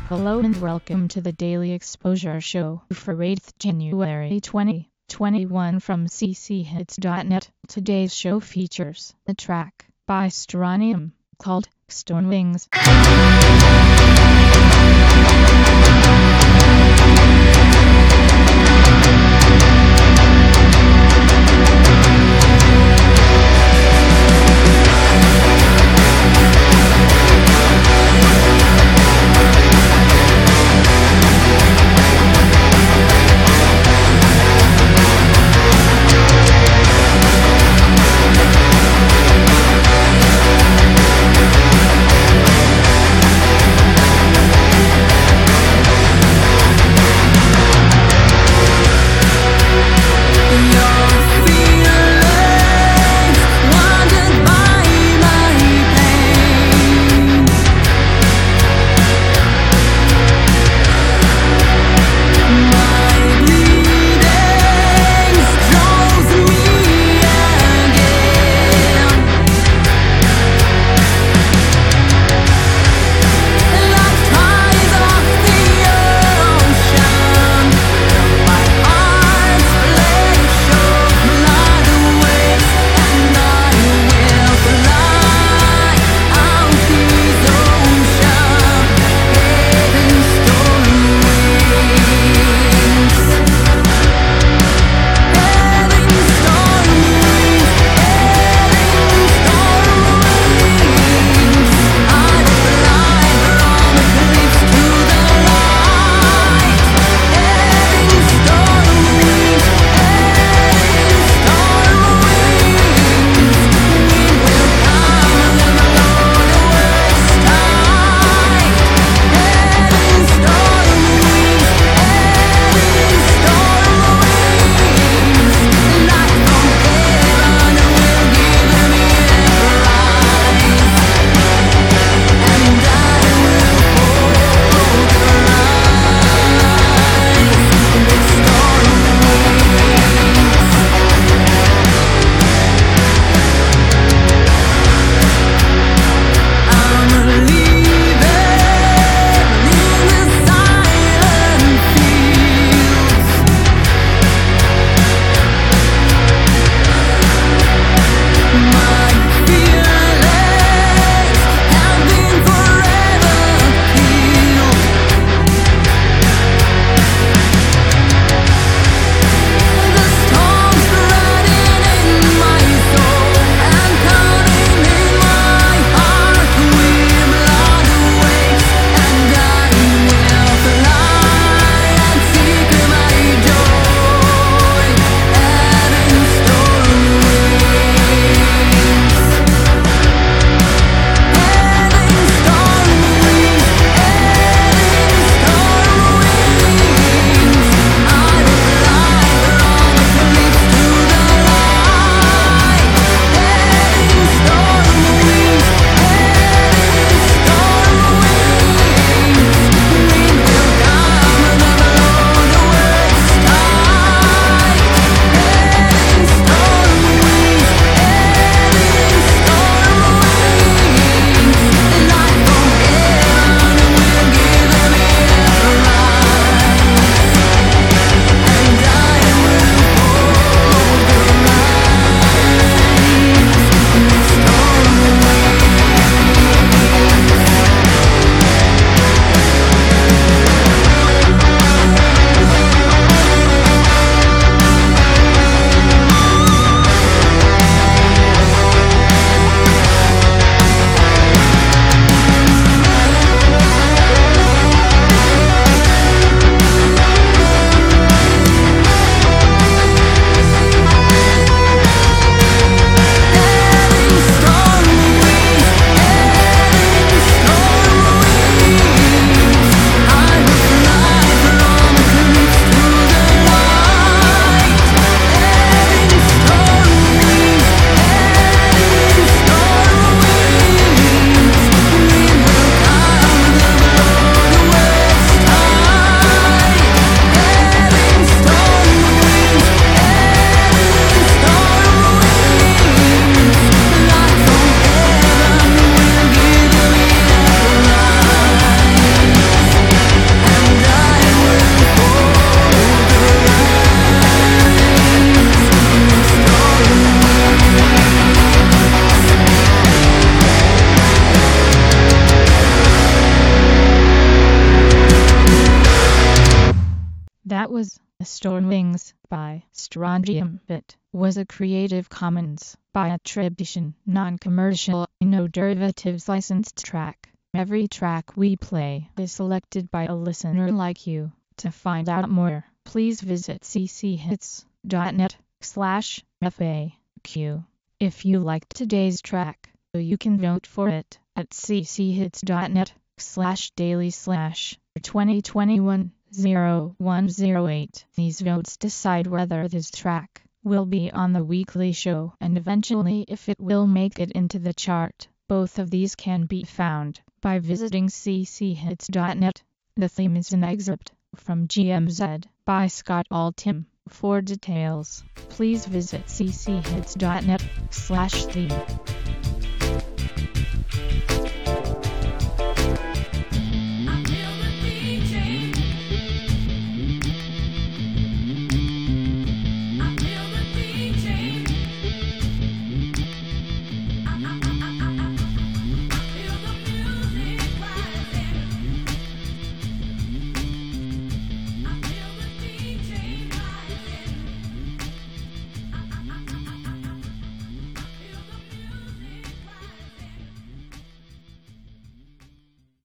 Hello and welcome to the Daily Exposure Show for 8th January 2021 from cchits.net. Today's show features a track by Strontium called Stone Wings. Storm Wings by Strontium Bit was a Creative Commons by attribution, non-commercial, no derivatives licensed track. Every track we play is selected by a listener like you. To find out more, please visit cchits.net/FAQ. If you liked today's track, you can vote for it at cchits.net/daily/2021-0108. These votes decide whether this track will be on the weekly show and eventually if it will make it into the chart. Both of these can be found by visiting cchits.net. The theme is an excerpt from GMZ by Scott Altham. For details, please visit cchits.net/theme.